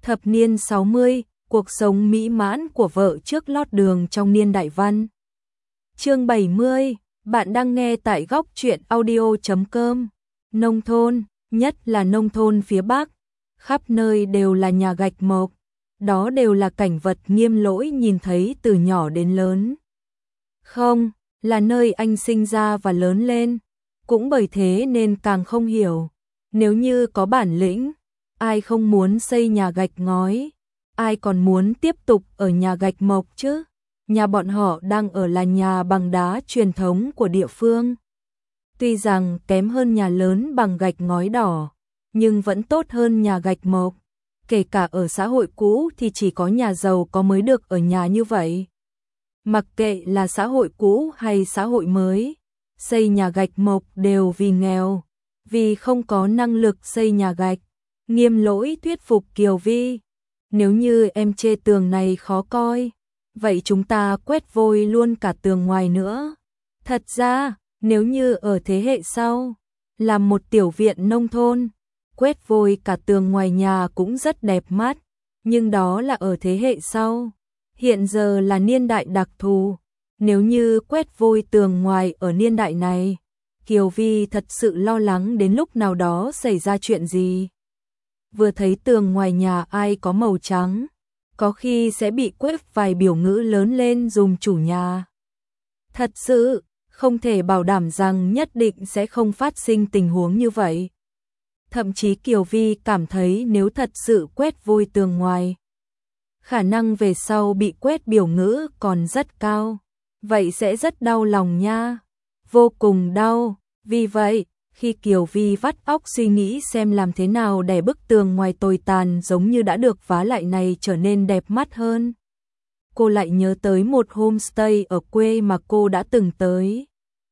Thập niên 60, cuộc sống mỹ mãn của vợ trước lót đường trong niên đại văn. Chương 70, bạn đang nghe tại góc truyện audio.com. Nông thôn, nhất là nông thôn phía Bắc, khắp nơi đều là nhà gạch mộc. Đó đều là cảnh vật Nghiêm Lỗi nhìn thấy từ nhỏ đến lớn. Không, là nơi anh sinh ra và lớn lên. Cũng bởi thế nên càng không hiểu. Nếu như có bản lĩnh, ai không muốn xây nhà gạch ngói, ai còn muốn tiếp tục ở nhà gạch mộc chứ? Nhà bọn họ đang ở là nhà bằng đá truyền thống của địa phương. Tuy rằng kém hơn nhà lớn bằng gạch ngói đỏ, nhưng vẫn tốt hơn nhà gạch mộc. Kể cả ở xã hội cũ thì chỉ có nhà giàu có mới được ở nhà như vậy. Mặc kệ là xã hội cũ hay xã hội mới, xây nhà gạch mộc đều vì nghèo, vì không có năng lực xây nhà gạch. Nghiêm Lỗi thuyết phục Kiều Vi, nếu như em chê tường này khó coi, vậy chúng ta quét vôi luôn cả tường ngoài nữa. Thật ra, nếu như ở thế hệ sau, làm một tiểu viện nông thôn, quét vôi cả tường ngoài nhà cũng rất đẹp mắt, nhưng đó là ở thế hệ sau. Hiện giờ là niên đại đặc thù, nếu như quét vôi tường ngoài ở niên đại này, Kiều Vi thật sự lo lắng đến lúc nào đó xảy ra chuyện gì. Vừa thấy tường ngoài nhà ai có màu trắng, có khi sẽ bị quét vài biểu ngữ lớn lên dùm chủ nhà. Thật sự, không thể bảo đảm rằng nhất định sẽ không phát sinh tình huống như vậy. Thậm chí Kiều Vi cảm thấy nếu thật sự quét vôi tường ngoài, khả năng về sau bị quét biểu ngữ còn rất cao. Vậy sẽ rất đau lòng nha. Vô cùng đau. Vì vậy, khi Kiều Vi vắt óc suy nghĩ xem làm thế nào để bức tường ngoài tồi tàn giống như đã được vá lại này trở nên đẹp mắt hơn, cô lại nhớ tới một homestay ở quê mà cô đã từng tới.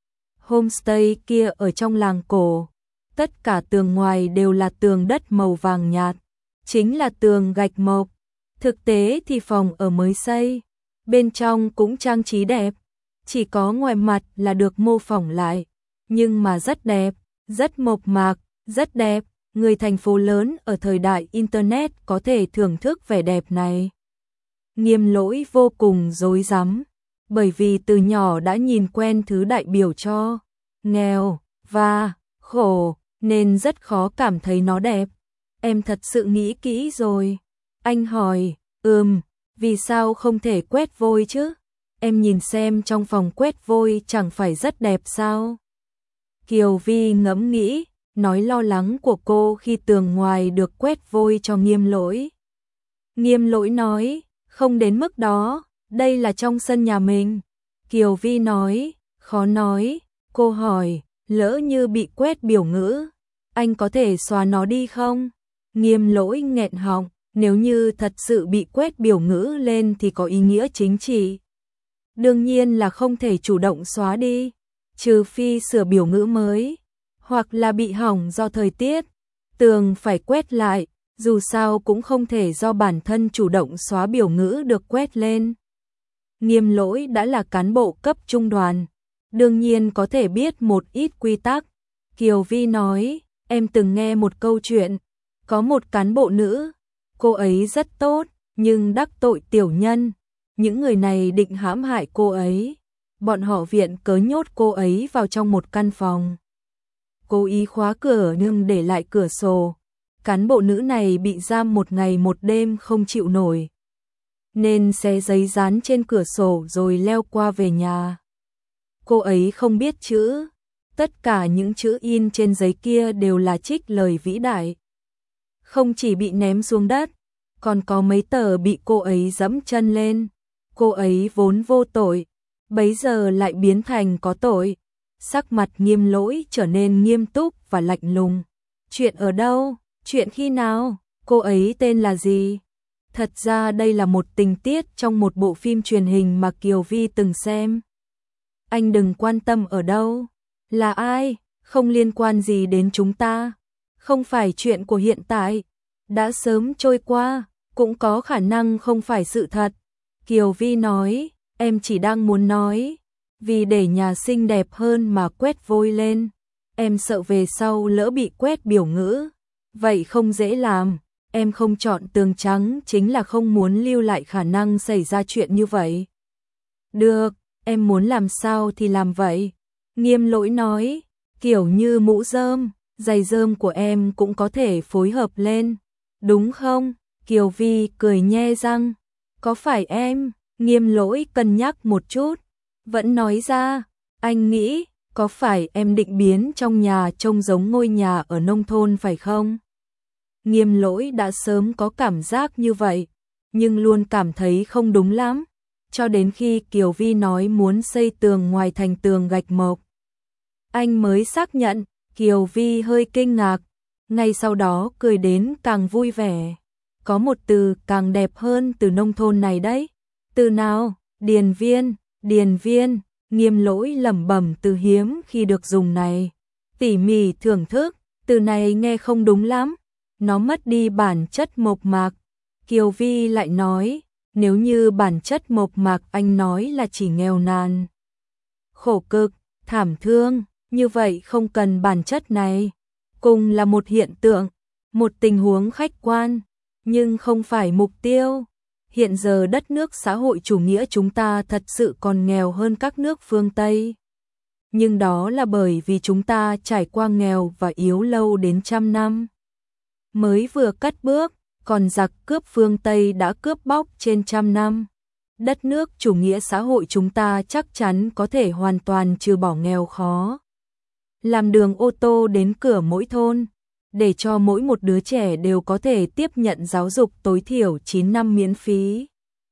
Homestay kia ở trong làng cổ, tất cả tường ngoài đều là tường đất màu vàng nhạt, chính là tường gạch mộc. Thực tế thì phòng ở mới xây, bên trong cũng trang trí đẹp, chỉ có ngoài mặt là được mô phỏng lại, nhưng mà rất đẹp, rất mộc mạc, rất đẹp. Người thành phố lớn ở thời đại Internet có thể thưởng thức vẻ đẹp này. Nghiêm Lỗi vô cùng rối rắm, bởi vì từ nhỏ đã nhìn quen thứ đại biểu cho nghèo và khổ, nên rất khó cảm thấy nó đẹp. Em thật sự nghĩ kỹ rồi. Anh hỏi, vì sao không thể quét vôi chứ? Em nhìn xem trong phòng quét vôi chẳng phải rất đẹp sao? Kiều Vi ngẫm nghĩ, nói lo lắng của cô khi tường ngoài được quét vôi cho Nghiêm Lỗi. Nghiêm Lỗi nói, không đến mức đó, đây là trong sân nhà mình. Kiều Vi nói, khó nói. Cô hỏi, lỡ như bị quét biểu ngữ, anh có thể xóa nó đi không? Nghiêm Lỗi nghẹn họng, nếu như thật sự bị quét biểu ngữ lên thì có ý nghĩa chính trị. Đương nhiên là không thể chủ động xóa đi, trừ phi sửa biểu ngữ mới, hoặc là bị hỏng do thời tiết, tường phải quét lại, dù sao cũng không thể do bản thân chủ động xóa biểu ngữ được quét lên. Nghiêm Lỗi đã là cán bộ cấp trung đoàn, đương nhiên có thể biết một ít quy tắc. Kiều Vi nói, em từng nghe một câu chuyện, có một cán bộ nữ, cô ấy rất tốt, nhưng đắc tội tiểu nhân. Những người này định hãm hại cô ấy. Bọn họ viện cớ nhốt cô ấy vào trong một căn phòng, cố ý khóa cửa nhưng để lại cửa sổ. Cán bộ nữ này bị giam một ngày một đêm không chịu nổi, nên xé giấy dán trên cửa sổ rồi leo qua về nhà. Cô ấy không biết chữ, tất cả những chữ in trên giấy kia đều là trích lời vĩ đại. Không chỉ bị ném xuống đất, còn có mấy tờ bị cô ấy dẫm chân lên. Cô ấy vốn vô tội, bấy giờ lại biến thành có tội. Sắc mặt Nghiêm Lỗi trở nên nghiêm túc và lạnh lùng. Chuyện ở đâu? Chuyện khi nào? Cô ấy tên là gì? Thật ra đây là một tình tiết trong một bộ phim truyền hình mà Kiều Vi từng xem. Anh đừng quan tâm ở đâu, là ai, không liên quan gì đến chúng ta. Không phải chuyện của hiện tại, đã sớm trôi qua, cũng có khả năng không phải sự thật. Kiều Vi nói, em chỉ đang muốn nói, vì để nhà xinh đẹp hơn mà quét vôi lên. Em sợ về sau lỡ bị quét biểu ngữ, vậy không dễ làm. em không chọn tường trắng chính là không muốn lưu lại khả năng xảy ra chuyện như vậy. Được, em muốn làm sao thì làm vậy. Nghiêm Lỗi nói, kiểu như mũ rơm, giày rơm của em cũng có thể phối hợp lên, đúng không? Kiều Vi cười nhe răng, có phải em? Nghiêm Lỗi cân nhắc một chút, vẫn nói ra, anh nghĩ, có phải em định biến trong nhà trông giống ngôi nhà ở nông thôn phải không? Nghiêm Lỗi đã sớm có cảm giác như vậy, nhưng luôn cảm thấy không đúng lắm, cho đến khi Kiều Vi nói muốn xây tường ngoài thành tường gạch mộc. Anh mới xác nhận, Kiều Vi hơi kinh ngạc, ngay sau đó cười đến càng vui vẻ. Có một từ càng đẹp hơn từ nông thôn này đấy. Từ nào? Điền viên, điền viên. Nghiêm Lỗi lẩm bẩm từ hiếm khi được dùng này. Tỉ mỉ thưởng thức, từ này nghe không đúng lắm. Nó mất đi bản chất mộc mạc. Kiều Vi lại nói, nếu như bản chất mộc mạc anh nói là chỉ nghèo nàn, khổ cực, thảm thương, như vậy không cần bản chất này. Cùng là một hiện tượng, một tình huống khách quan, nhưng không phải mục tiêu. Hiện giờ đất nước xã hội chủ nghĩa chúng ta thật sự còn nghèo hơn các nước phương Tây. Nhưng đó là bởi vì chúng ta trải qua nghèo và yếu lâu đến trăm năm. Mới vừa cất bước, còn giặc cướp phương Tây đã cướp bóc trên trăm năm. Đất nước chủ nghĩa xã hội chúng ta chắc chắn có thể hoàn toàn trừ bỏ nghèo khó. Làm đường ô tô đến cửa mỗi thôn, để cho mỗi một đứa trẻ đều có thể tiếp nhận giáo dục tối thiểu 9 năm miễn phí.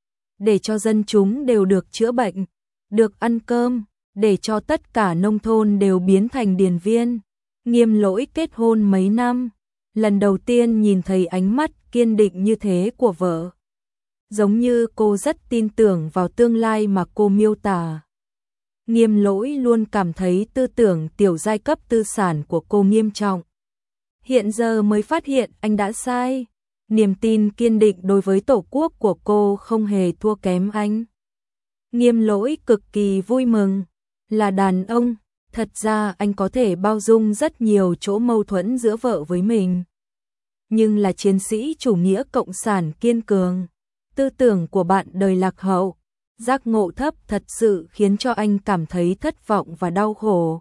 Để cho dân chúng đều được chữa bệnh, được ăn cơm, để cho tất cả nông thôn đều biến thành điền viên. Nghiêm Lỗi kết hôn mấy năm, lần đầu tiên nhìn thấy ánh mắt kiên định như thế của vợ. Giống như cô rất tin tưởng vào tương lai mà cô miêu tả. Nghiêm Lỗi luôn cảm thấy tư tưởng tiểu giai cấp tư sản của cô nghiêm trọng. Hiện giờ mới phát hiện anh đã sai. Niềm tin kiên định đối với tổ quốc của cô không hề thua kém anh. Nghiêm Lỗi cực kỳ vui mừng. Là đàn ông, thật ra anh có thể bao dung rất nhiều chỗ mâu thuẫn giữa vợ với mình. Nhưng là chiến sĩ chủ nghĩa cộng sản kiên cường. Tư tưởng của bạn đời lạc hậu, giác ngộ thấp thật sự khiến cho anh cảm thấy thất vọng và đau khổ.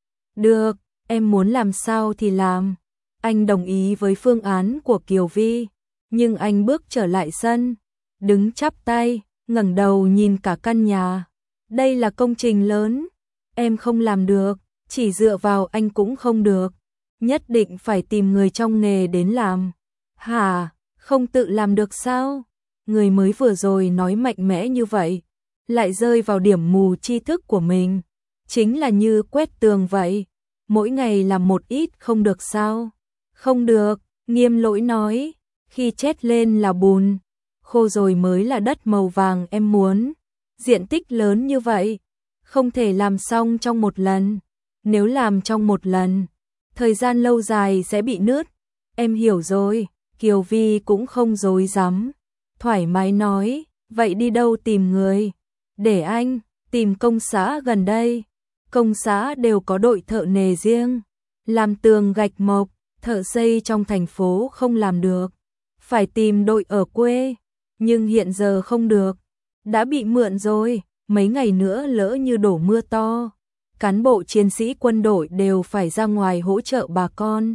Được, em muốn làm sao thì làm. Anh đồng ý với phương án của Kiều Vi, nhưng anh bước trở lại sân, đứng chắp tay, ngẩng đầu nhìn cả căn nhà. Đây là công trình lớn, em không làm được, chỉ dựa vào anh cũng không được, nhất định phải tìm người trong nghề đến làm. Hả, không tự làm được sao? Người mới vừa rồi nói mạnh mẽ như vậy, lại rơi vào điểm mù tri thức của mình. Chính là như quét tường vậy, mỗi ngày làm một ít không được sao? Không được, Nghiêm Lỗi nói, khi chét lên là bùn, khô rồi mới là đất màu vàng em muốn. Diện tích lớn như vậy, không thể làm xong trong một lần. Nếu làm trong một lần, thời gian lâu dài sẽ bị nứt. Em hiểu rồi, Kiều Vi cũng không dối dám, thoải mái nói, vậy đi đâu tìm người? Để anh tìm công xã gần đây. Công xã đều có đội thợ nề riêng, làm tường gạch mộc, thợ xây trong thành phố không làm được, phải tìm đội ở quê, nhưng hiện giờ không được, đã bị mượn rồi, mấy ngày nữa lỡ như đổ mưa to, cán bộ chiến sĩ quân đội đều phải ra ngoài hỗ trợ bà con.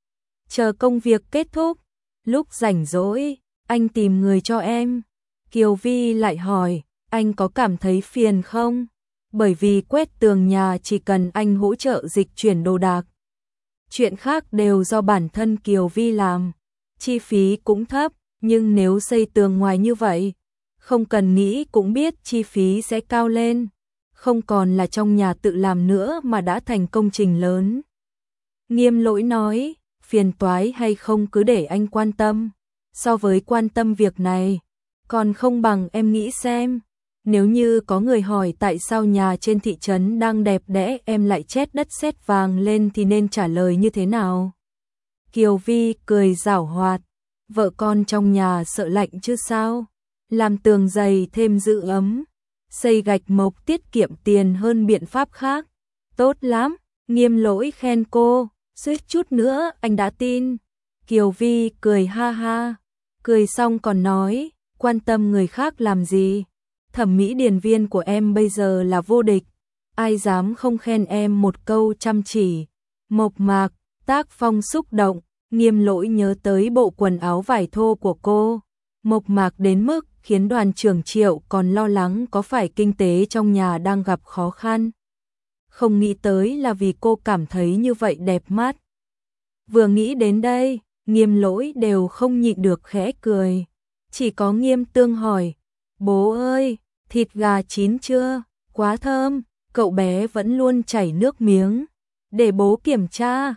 Chờ công việc kết thúc, lúc rảnh rỗi, anh tìm người cho em. Kiều Vi lại hỏi, anh có cảm thấy phiền không? Bởi vì quét tường nhà chỉ cần anh hỗ trợ dịch chuyển đồ đạc. Chuyện khác đều do bản thân Kiều Vi làm, chi phí cũng thấp, nhưng nếu xây tường ngoài như vậy, không cần nghĩ cũng biết chi phí sẽ cao lên, không còn là trong nhà tự làm nữa mà đã thành công trình lớn. Nghiêm Lỗi nói, phiền toái hay không cứ để anh quan tâm, so với quan tâm việc này, còn không bằng em nghĩ xem. Nếu như có người hỏi tại sao nhà trên thị trấn đang đẹp đẽ em lại chét đất sét vàng lên thì nên trả lời như thế nào? Kiều Vi cười giảo hoạt, vợ con trong nhà sợ lạnh chứ sao? Làm tường dày thêm giữ ấm, xây gạch mộc tiết kiệm tiền hơn biện pháp khác. Tốt lắm, Nghiêm Lỗi khen cô, suýt chút nữa anh đã tin. Kiều Vi cười ha ha, cười xong còn nói, quan tâm người khác làm gì, thẩm mỹ điển viên của em bây giờ là vô địch, ai dám không khen em một câu chăm chỉ, mộc mạc, tác phong xúc động. Nghiêm Lỗi nhớ tới bộ quần áo vải thô của cô, mộc mạc đến mức khiến Đoàn trưởng Triệu còn lo lắng có phải kinh tế trong nhà đang gặp khó khăn. Không nghĩ tới là vì cô cảm thấy như vậy đẹp mắt. Vừa nghĩ đến đây, Nghiêm Lỗi đều không nhịn được khẽ cười. Chỉ có Nghiêm Tương hỏi, bố ơi, thịt gà chín chưa? Quá thơm, cậu bé vẫn luôn chảy nước miếng. Để bố kiểm tra,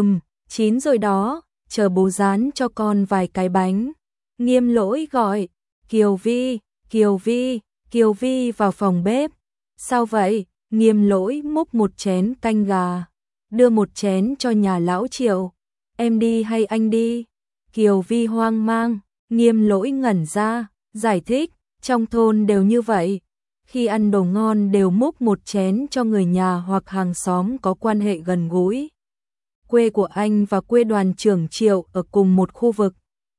chín rồi đó, chờ bố rán cho con vài cái bánh. Nghiêm Lỗi gọi, Kiều Vi, Kiều Vi, Kiều Vi vào phòng bếp. Sao vậy? Nghiêm Lỗi múc một chén canh gà, đưa một chén cho nhà lão Triệu. Em đi hay anh đi? Kiều Vi hoang mang, Nghiêm Lỗi ngẩn ra, giải thích, trong thôn đều như vậy. Khi ăn đồ ngon đều múc một chén cho người nhà hoặc hàng xóm có quan hệ gần gũi. Quê của anh và quê Đoàn trưởng Triệu ở cùng một khu vực.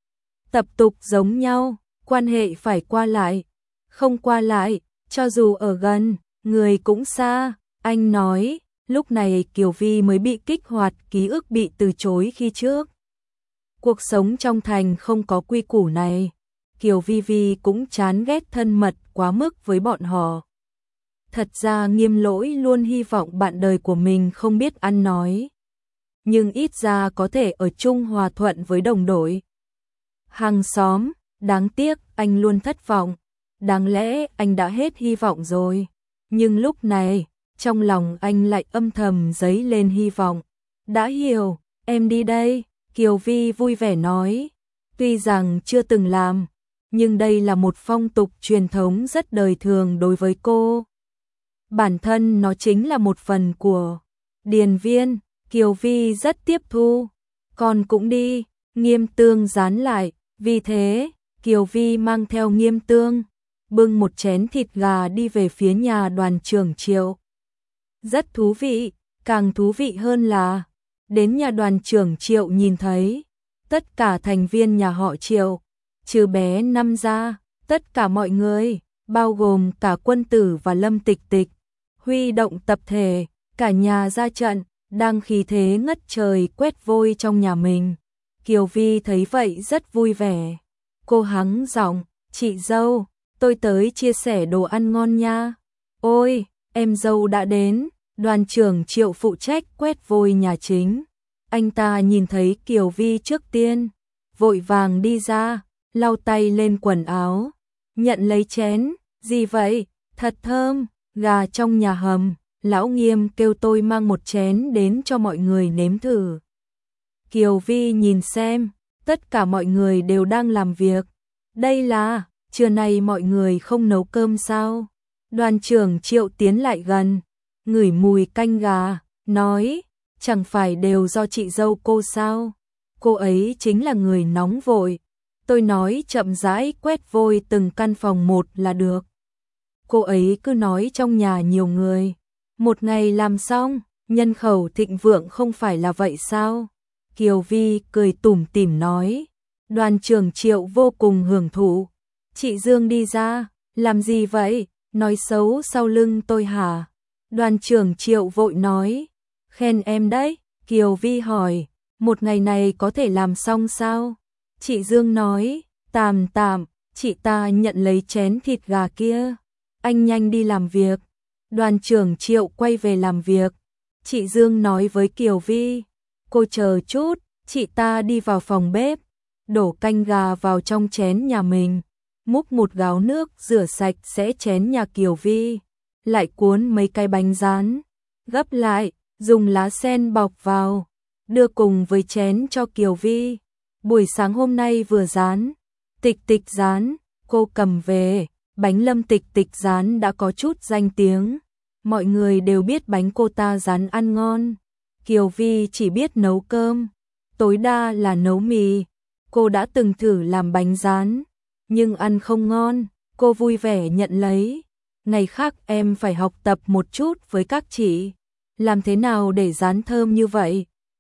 Tập tục giống nhau, quan hệ phải qua lại. Không qua lại, cho dù ở gần, người cũng xa. Anh nói, lúc này Kiều Vi mới bị kích hoạt ký ức bị từ chối khi trước. Cuộc sống trong thành không có quy củ này. Kiều Vi cũng chán ghét thân mật quá mức với bọn họ. Thật ra Nghiêm Lỗi luôn hy vọng bạn đời của mình không biết ăn nói. Nhưng ít ra có thể ở chung hòa thuận với đồng đội. Hàng xóm, đáng tiếc anh luôn thất vọng. Đáng lẽ anh đã hết hy vọng rồi. Nhưng lúc này, trong lòng anh lại âm thầm dấy lên hy vọng. Đã hiểu, em đi đây, Kiều Vi vui vẻ nói. Tuy rằng chưa từng làm, nhưng đây là một phong tục truyền thống rất đời thường đối với cô. Bản thân nó chính là một phần của điền viên, Kiều Vi rất tiếp thu. Con cũng đi, Nghiêm Tương dán lại, vì thế, Kiều Vi mang theo Nghiêm Tương, bưng một chén thịt gà đi về phía nhà Đoàn trưởng Triệu. Rất thú vị, càng thú vị hơn là, đến nhà Đoàn trưởng Triệu nhìn thấy, tất cả thành viên nhà họ Triệu, trừ bé Năm ra, tất cả mọi người, bao gồm cả Quân Tử và Lâm Tịch Tịch, huy động tập thể, cả nhà ra trận, đang khí thế ngất trời quét vôi trong nhà mình. Kiều Vi thấy vậy rất vui vẻ. Cô hắng giọng, chị dâu, tôi tới chia sẻ đồ ăn ngon nha. Ôi, em dâu đã đến. Đoàn trưởng Triệu phụ trách quét vôi nhà chính. Anh ta nhìn thấy Kiều Vi trước tiên, vội vàng đi ra, lau tay lên quần áo, nhận lấy chén. Gì vậy? Thật thơm, gà trong nhà hầm. Lão Nghiêm kêu tôi mang một chén đến cho mọi người nếm thử. Kiều Vi nhìn xem, tất cả mọi người đều đang làm việc. Đây là, trưa nay mọi người không nấu cơm sao? Đoàn trưởng Triệu tiến lại gần, ngửi mùi canh gà, nói, chẳng phải đều do chị dâu cô sao? Cô ấy chính là người nóng vội. Tôi nói chậm rãi quét vôi từng căn phòng một là được. Cô ấy cứ nói trong nhà nhiều người, một ngày làm xong, nhân khẩu thịnh vượng không phải là vậy sao? Kiều Vi cười tủm tỉm nói. Đoàn trưởng Triệu vô cùng hưởng thụ. Chị Dương đi ra, làm gì vậy? Nói xấu sau lưng tôi hả? Đoàn trưởng Triệu vội nói. Khen em đấy. Kiều Vi hỏi, một ngày này có thể làm xong sao? Chị Dương nói, tạm, chị ta nhận lấy chén thịt gà kia. Anh nhanh đi làm việc. Đoàn trưởng Triệu quay về làm việc. Chị Dương nói với Kiều Vi, cô chờ chút, chị ta đi vào phòng bếp, đổ canh gà vào trong chén nhà mình, múc một gáo nước rửa sạch sẽ chén nhà Kiều Vi, lại cuốn mấy cái bánh rán, gấp lại, dùng lá sen bọc vào, đưa cùng với chén cho Kiều Vi. Buổi sáng hôm nay vừa rán, Tịch Tịch rán, cô cầm về, bánh Lâm Tịch Tịch rán đã có chút danh tiếng. Mọi người đều biết bánh cô ta rán ăn ngon. Kiều Vi chỉ biết nấu cơm, tối đa là nấu mì. Cô đã từng thử làm bánh rán, nhưng ăn không ngon, cô vui vẻ nhận lấy. Ngày khác em phải học tập một chút với các chị. Làm thế nào để rán thơm như vậy?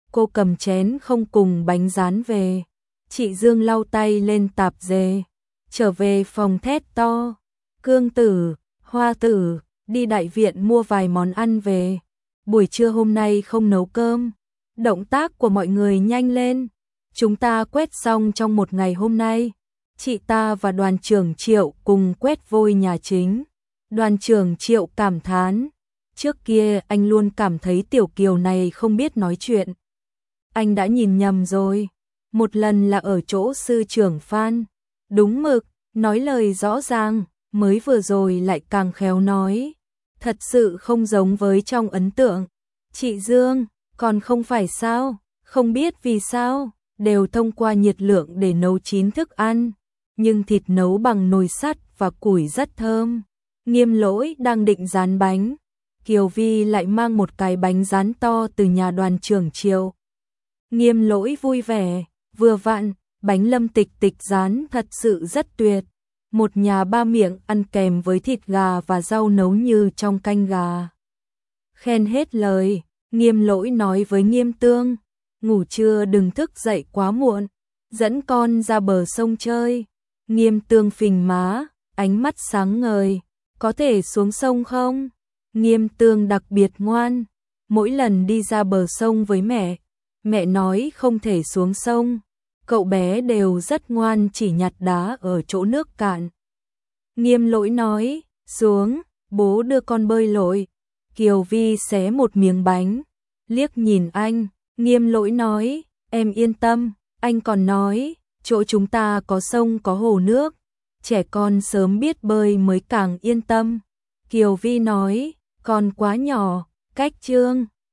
cô cầm chén không cùng bánh rán về. Chị Dương lau tay lên tạp dề, trở về phòng thét to, Cương tử, Hoa tử, đi đại viện mua vài món ăn về. Buổi trưa hôm nay không nấu cơm. Động tác của mọi người nhanh lên. Chúng ta quét xong trong một ngày hôm nay. Chị ta và đoàn trưởng Triệu cùng quét vôi nhà chính. Đoàn trưởng Triệu cảm thán. Trước kia anh luôn cảm thấy Tiểu Kiều này không biết nói chuyện. Anh đã nhìn nhầm rồi. Một lần là ở chỗ sư trưởng Phan. Đúng mực, nói lời rõ ràng, mới vừa rồi lại càng khéo nói. Thật sự không giống với trong ấn tượng. Chị Dương, còn không phải sao, không biết vì sao, đều thông qua nhiệt lượng để nấu chín thức ăn. Nhưng thịt nấu bằng nồi sắt và củi rất thơm. Nghiêm Lỗi đang định rán bánh. Kiều Vi lại mang một cái bánh rán to từ nhà đoàn trưởng Triệu. Nghiêm Lỗi vui vẻ, vừa vặn, bánh Lâm Tịch Tịch rán thật sự rất tuyệt. Một nhà ba miệng ăn kèm với thịt gà và rau nấu như trong canh gà. Khen hết lời, Nghiêm Lỗi nói với Nghiêm Tương, ngủ trưa đừng thức dậy quá muộn, dẫn con ra bờ sông chơi. Nghiêm Tương phình má, ánh mắt sáng ngời, có thể xuống sông không? Nghiêm Tương đặc biệt ngoan, mỗi lần đi ra bờ sông với mẹ nói không thể xuống sông. Cậu bé đều rất ngoan, chỉ nhặt đá ở chỗ nước cạn. Nghiêm Lỗi nói, xuống, bố đưa con bơi lội. Kiều Vi xé một miếng bánh, liếc nhìn anh. Nghiêm Lỗi nói, em yên tâm, anh còn nói, chỗ chúng ta có sông có hồ nước, trẻ con sớm biết bơi mới càng yên tâm. Kiều Vi nói, con quá nhỏ, cách Trương